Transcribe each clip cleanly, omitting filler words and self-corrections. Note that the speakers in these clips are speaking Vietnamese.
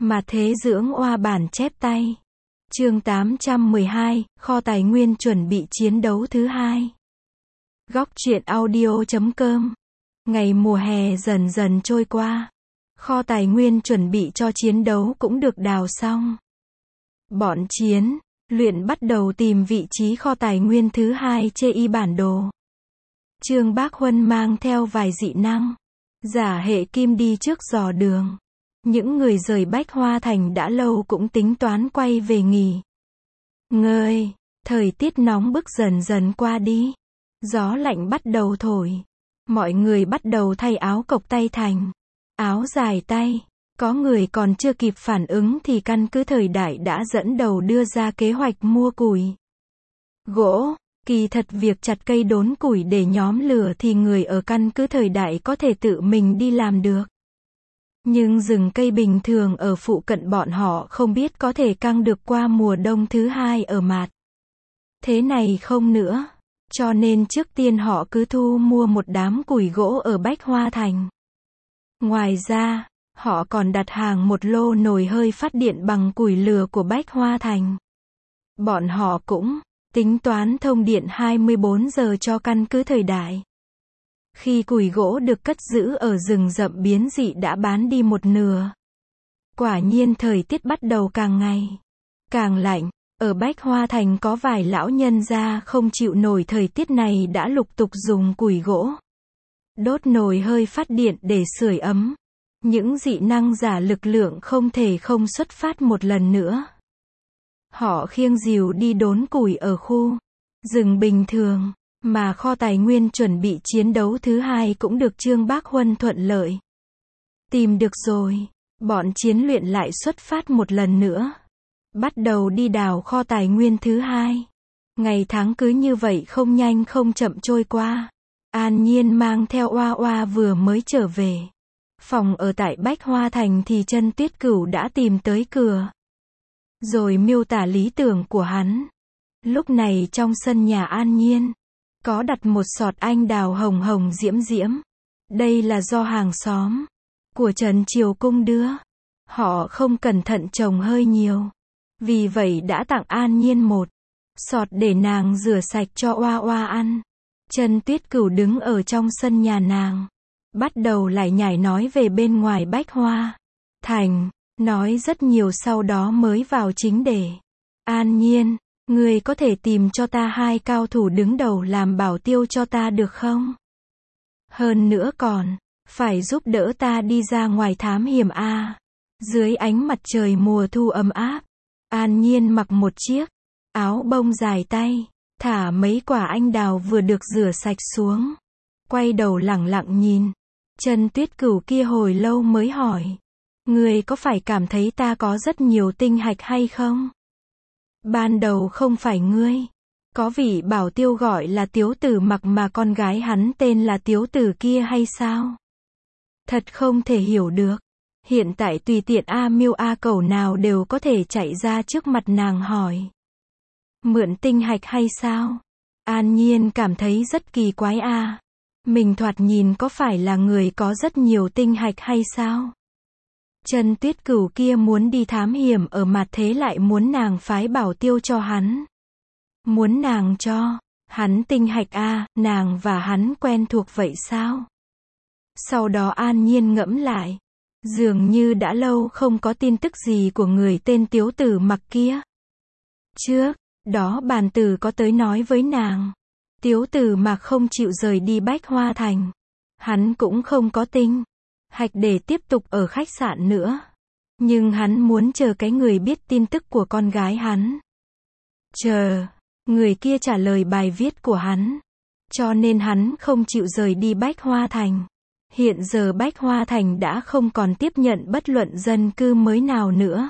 Mà thế dưỡng oa bản chép tay. Chương 812, kho tài nguyên chuẩn bị chiến đấu thứ hai. Góc truyện audio.com. Ngày mùa hè dần dần trôi qua. Kho tài nguyên chuẩn bị cho chiến đấu cũng được đào xong. Bọn chiến luyện bắt đầu tìm vị trí kho tài nguyên thứ hai trên bản đồ. Trương Bác Huân mang theo vài dị năng, giả hệ kim đi trước dò đường. Những người rời Bách Hoa Thành đã lâu cũng tính toán quay về nghỉ ngơi. Thời tiết nóng bức dần dần qua đi. Gió lạnh bắt đầu thổi. Mọi người bắt đầu thay áo cộc tay thành áo dài tay. Có người còn chưa kịp phản ứng thì căn cứ thời đại đã dẫn đầu đưa ra kế hoạch mua củi, gỗ. Kỳ thật việc chặt cây đốn củi để nhóm lửa thì người ở căn cứ thời đại có thể tự mình đi làm được. Nhưng rừng cây bình thường ở phụ cận bọn họ không biết có thể căng được qua mùa đông thứ hai ở mạt thế này không nữa. Cho nên trước tiên họ cứ thu mua một đám củi gỗ ở Bách Hoa Thành. Ngoài ra, họ còn đặt hàng một lô nồi hơi phát điện bằng củi lửa của Bách Hoa Thành. Bọn họ cũng tính toán thông điện 24 giờ cho căn cứ thời đại. Khi củi gỗ được cất giữ ở rừng rậm biến dị đã bán đi một nửa. Quả nhiên thời tiết bắt đầu càng ngày càng lạnh. Ở Bách Hoa Thành có vài lão nhân gia không chịu nổi thời tiết này đã lục tục dùng củi gỗ đốt nồi hơi phát điện để sưởi ấm. Những dị năng giả lực lượng không thể không xuất phát một lần nữa. Họ khiêng rìu đi đốn củi ở khu rừng bình thường, mà kho tài nguyên chuẩn bị chiến đấu thứ hai cũng được Trương Bác Huân thuận lợi tìm được rồi. Bọn chiến luyện lại xuất phát một lần nữa, bắt đầu đi đào kho tài nguyên thứ hai. Ngày tháng cứ như vậy không nhanh không chậm trôi qua. An Nhiên mang theo Oa Oa vừa mới trở về phòng ở tại Bách Hoa Thành thì Chân Tuyết Cửu đã tìm tới cửa, rồi miêu tả lý tưởng của hắn. Lúc này trong sân nhà An Nhiên có đặt một sọt anh đào hồng hồng diễm diễm. Đây là do hàng xóm của Trần Triều Cung đưa. Họ không cẩn thận trồng hơi nhiều, vì vậy đã tặng An Nhiên một sọt để nàng rửa sạch cho Oa Oa ăn. Chân Tuyết Cửu đứng ở trong sân nhà nàng, bắt đầu lải nhải nói về bên ngoài Bách Hoa Thành, nói rất nhiều sau đó mới vào chính đề. An Nhiên, ngươi có thể tìm cho ta hai cao thủ đứng đầu làm bảo tiêu cho ta được không? Hơn nữa còn phải giúp đỡ ta đi ra ngoài thám hiểm a. Dưới ánh mặt trời mùa thu ấm áp, An Nhiên mặc một chiếc áo bông dài tay, thả mấy quả anh đào vừa được rửa sạch xuống, quay đầu lẳng lặng nhìn Chân Tuyết Cửu kia hồi lâu mới hỏi, ngươi có phải cảm thấy ta có rất nhiều tinh hạch hay không? Ban đầu không phải ngươi có vị bảo tiêu gọi là Tiếu Tử Mặc mà con gái hắn tên là Tiếu Tử kia hay sao? Thật không thể hiểu được. Hiện tại tùy tiện A Miêu A Cẩu nào đều có thể chạy ra trước mặt nàng hỏi, mượn tinh hạch hay sao? An Nhiên cảm thấy rất kỳ quái a. Mình thoạt nhìn có phải là người có rất nhiều tinh hạch hay sao? Chân Tuyết Cửu kia muốn đi thám hiểm ở mặt thế lại muốn nàng phái bảo tiêu cho hắn. Muốn nàng cho hắn tinh hạch a, nàng và hắn quen thuộc vậy sao? Sau đó An Nhiên ngẫm lại, dường như đã lâu không có tin tức gì của người tên Tiếu Tử Mặc kia. Trước đó bàn tử có tới nói với nàng, Tiếu Tử Mặc không chịu rời đi Bách Hoa Thành. Hắn cũng không có tinh hạch để tiếp tục ở khách sạn nữa. Nhưng hắn muốn chờ cái người biết tin tức của con gái hắn. Chờ người kia trả lời bài viết của hắn. Cho nên hắn không chịu rời đi Bách Hoa Thành. Hiện giờ Bách Hoa Thành đã không còn tiếp nhận bất luận dân cư mới nào nữa.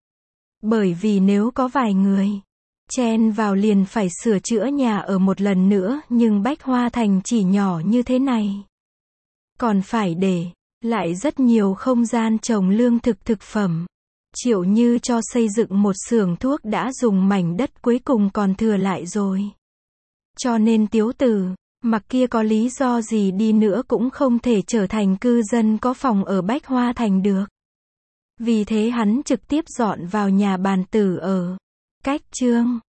Bởi vì nếu có vài người chen vào liền phải sửa chữa nhà ở một lần nữa, nhưng Bách Hoa Thành chỉ nhỏ như thế này, còn phải để lại rất nhiều không gian trồng lương thực thực phẩm. Triệu Như cho xây dựng một xưởng thuốc đã dùng mảnh đất cuối cùng còn thừa lại rồi. Cho nên Tiếu Tử Mặc kia có lý do gì đi nữa cũng không thể trở thành cư dân có phòng ở Bách Hoa Thành được. Vì thế hắn trực tiếp dọn vào nhà bàn tử ở. Cách chương